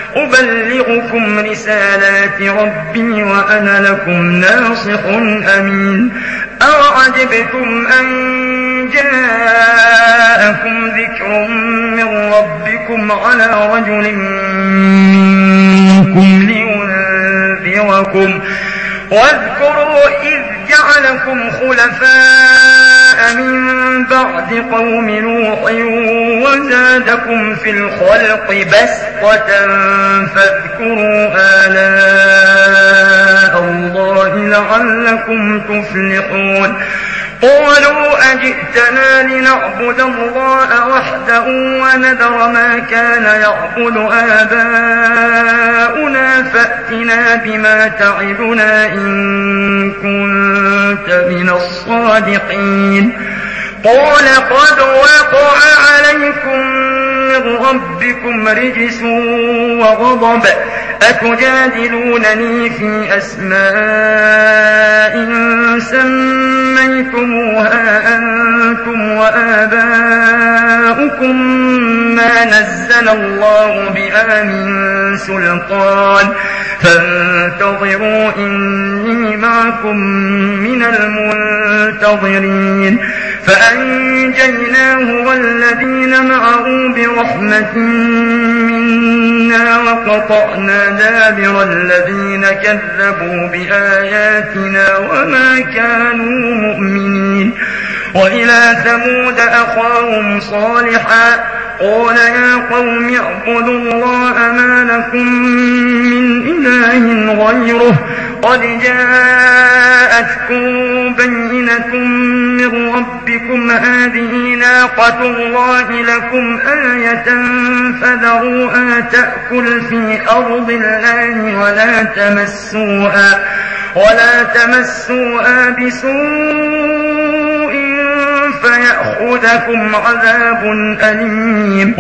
أبلغكم رسالات ربي وأنا لكم ناصح أمين. أوعجبتم أن جاءكم ذكر من ربكم على رجل منكم لينذركم واذكروا إذ جعلكم خلفاء من بعد قوم نوح وزادكم في الخلق بسطة فاذكروا آلاء الله لعلكم تفلحون. قالوا أجئتنا لنعبد الله وحده ونذر ما كان يعبد آباؤنا فأتنا بما تعدنا إن كنت من الصادقين. قال قد وقع عليكم من ربكم رجس وغضب أتجادلونني في أسماء سميتموها أنتم وآباؤكم ما نزل الله بها من سلطان فانتظروا إني معكم من المنتظرين. فأنجيناه والذين معه برحمة منا وقطعنا دابر الذين كذبوا بآياتنا وما كانوا مؤمنين. وإلى ثمود أخاهم صالحا قال يا قوم اعبدوا الله ما لكم من إله غيره قد جاءتكم بينة من ربكم هذه ناقة الله لكم آية فذروها تأكل في أرض الله ولا تمسوها بسوء فيأخذكم عذاب أليم.